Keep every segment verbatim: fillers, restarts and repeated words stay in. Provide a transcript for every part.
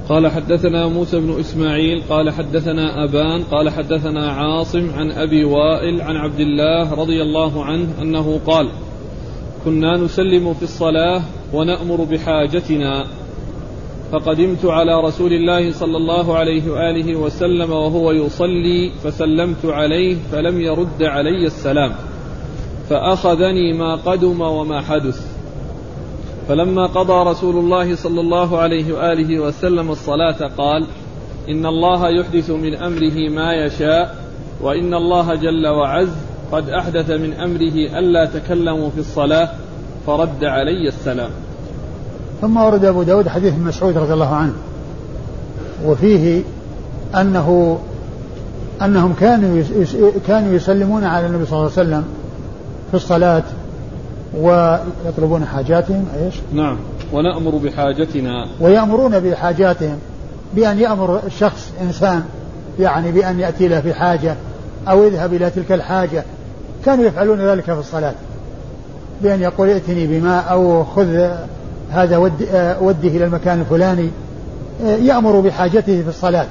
قال حدثنا موسى بن إسماعيل قال حدثنا أبان قال حدثنا عاصم عن أبي وائل عن عبد الله رضي الله عنه أنه قال كنا نسلم في الصلاة ونأمر بحاجتنا فقدمت على رسول الله صلى الله عليه وآله وسلم وهو يصلي فسلمت عليه فلم يرد علي السلام فأخذني ما قدم وما حدث. فلما قضى رسول الله صلى الله عليه وآله وسلم الصلاة قال إن الله يحدث من أمره ما يشاء وإن الله جل وعز قد أحدث من أمره ألا تكلموا في الصلاة فرد علي السلام. ثم ورد أبو داود حديث مسعود رضي الله عنه وفيه أنه أنهم كانوا كانوا يسلمون على النبي صلى الله عليه وسلم في الصلاة ويطلبون حاجاتهم. ايش؟ نعم. ونأمر بحاجتنا. ويأمرون بحاجاتهم بأن يأمر الشخص إنسان يعني بأن يأتي له في حاجة أو يذهب إلى تلك الحاجة. كانوا يفعلون ذلك في الصلاة بأن يقول ائتني بماء أو خذ هذا وده إلى المكان الفلاني. يأمر بحاجته في الصلاة.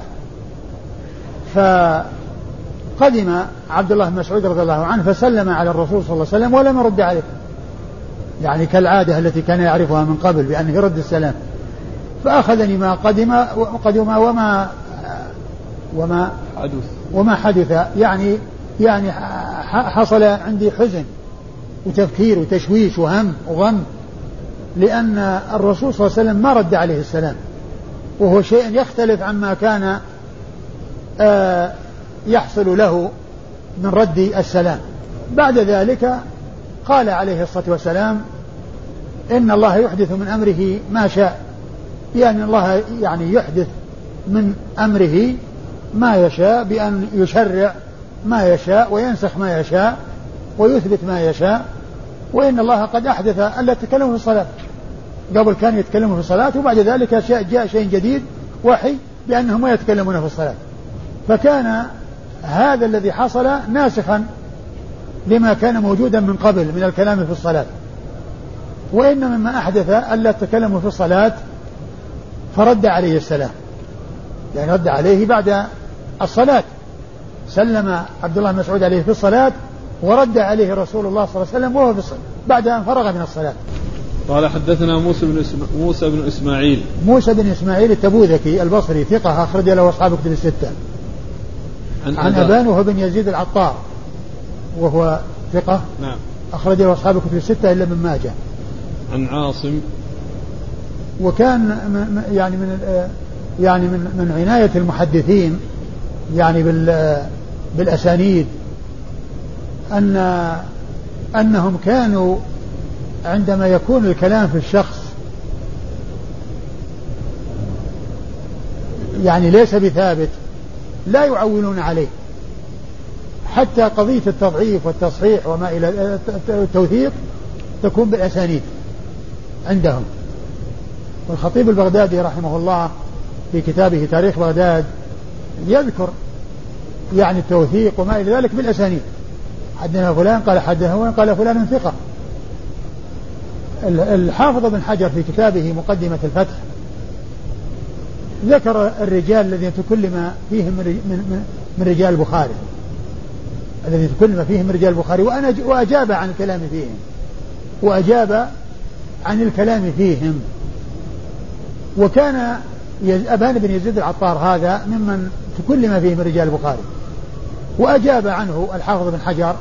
فقدم عبد الله بن مسعود رضي الله عنه فسلم على الرسول صلى الله عليه وسلم ولم يرد عليه يعني كالعادة التي كان يعرفها من قبل بأنه يرد السلام. فأخذني ما قدم قدم وما وما حدث وما حدث يعني يعني حصل عندي حزن وتفكير وتشويش وهم وغم لأن الرسول صلى الله عليه وسلم ما رد عليه السلام وهو شيء يختلف عما كان يحصل له من رد السلام. بعد ذلك قال عليه الصلاة والسلام إن الله يحدث من أمره ما شاء يعني الله يعني يحدث من أمره ما يشاء بأن يشرع ما يشاء وينسخ ما يشاء ويثبت ما يشاء وإن الله قد أحدث ألا تكلموا في الصلاة. قبل كان يتكلموا في الصلاة وبعد ذلك جاء شيء جديد وحي بأنهم ما يتكلمون في الصلاة. فكان هذا الذي حصل ناسخا لما كان موجودا من قبل من الكلام في الصلاة. وإن مما أحدث ألا تكلموا في الصلاة فرد عليه السلام يعني رد عليه بعد الصلاة. سلم عبد الله بن مسعود عليه في الصلاة ورد عليه رسول الله صلى الله عليه وسلم وهو في الصلاة بعد أن فرغ من الصلاة. قال حدثنا موسى بن إسم... موسى بن إسماعيل موسى بن إسماعيل التبوذكي البصري ثقة أخرج له أصحاب كتب الستة. عن, عن أبان وهو بن يزيد العطار وهو ثقة نعم أخرج له أصحاب كتب الستة إلا من ماجه. عن عاصم وكان يعني من يعني من من عناية المحدثين يعني بال بالأسانيد أن أنهم كانوا عندما يكون الكلام في الشخص يعني ليس بثابت لا يعولون عليه حتى قضية التضعيف والتصحيح وما إلى التوثيق تكون بالأسانيد عندهم. والخطيب البغدادي رحمه الله في كتابه تاريخ بغداد يذكر يعني التوثيق وما إلى ذلك بالأسانيد. حدثنا فلان قال حدثنا قال فلان ثقة. الحافظ بن حجر في كتابه مقدمة الفتح ذكر الرجال الذين تكلم فيهم من, من رجال البخاري الذي تكلم فيهم من رجال البخاري وأنا وأجاب عن الكلام فيهم وأجاب عن الكلام فيهم. وكان أبان بن يزيد العطار هذا ممن تكلم فيه من رجال البخاري وأجاب عنه الحافظ بن حجر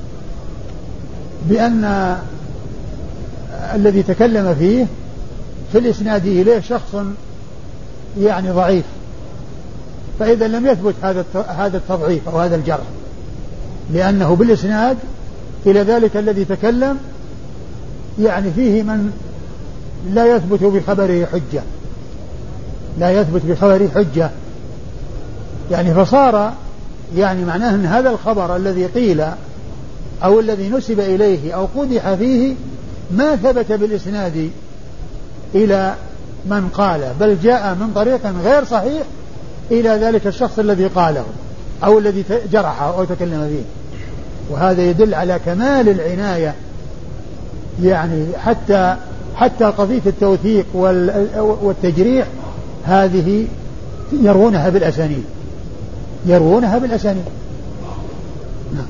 بأن الذي تكلم فيه في الإسناد إليه شخص يعني ضعيف فإذا لم يثبت هذا هذا التضعيف أو هذا الجرح لأنه بالإسناد إلى ذلك الذي تكلم يعني فيه من لا يثبت بخبره حجة لا يثبت بخبره حجة يعني فصار يعني معناه أن هذا الخبر الذي قيل أو الذي نسب إليه أو قدح فيه ما ثبت بالإسناد إلى من قال بل جاء من طريق غير صحيح إلى ذلك الشخص الذي قاله أو الذي جرحه أو تكلم فيه. وهذا يدل على كمال العناية يعني حتى حتى قضية التوثيق والتجريح هذه يروونها بالأسانيد يروونها بالأسانيد. نعم.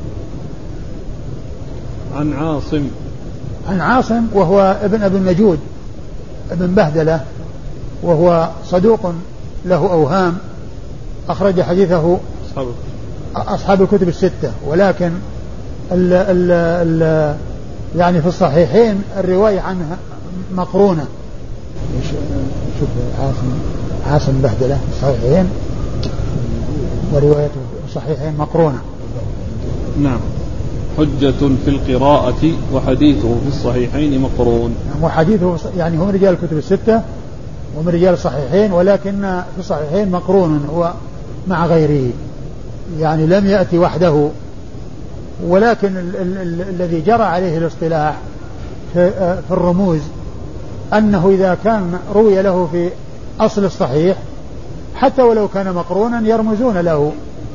عن عاصم عن عاصم وهو ابن أبي النجود ابن بهدلة، وهو صدوق له أوهام، أخرج حديثه أصحاب أصحاب الكتب الستة، ولكن ال ال ال يعني في الصحيحين الرواية عنها مقرونة. شوف عاصم عاصم بهدلة في الصحيحين وروايته في الصحيحين مقرونة. نعم. حجة في القراءة وحديثه في الصحيحين مقرون. وحديثه يعني هم رجال الكتب الستة ومن رجال الصحيحين، ولكن في الصحيحين مقرون هو مع غيره، يعني لم يأتي وحده. ولكن ال ال ال الذي جرى عليه الاصطلاح في, في الرموز أنه إذا كان روي له في أصل الصحيح حتى ولو كان مقرونا يرمزون له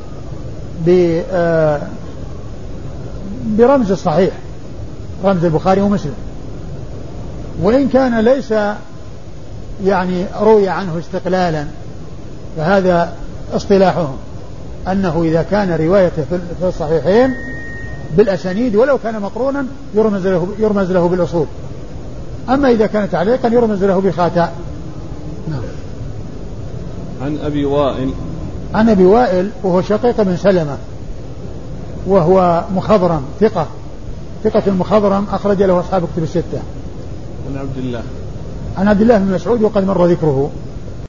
برمز الصحيح، رمز البخاري ومسلم، وإن كان ليس يعني روي عنه استقلالا، فهذا اصطلاحهم أنه إذا كان روايته في الصحيحين بالأسانيد ولو كان مقرونا يرمز له, يرمز له بالأصول، أما إذا كان تعليقا يرمز له بخاتع. نعم. عن أبي وائل عن أبي وائل وهو شقيق بن سلمة، وهو مخضرم ثقة ثقة مخضرم، أخرج له أصحاب كتب الستة. عن عبد الله عن عبد الله بن مسعود وقد مر ذكره.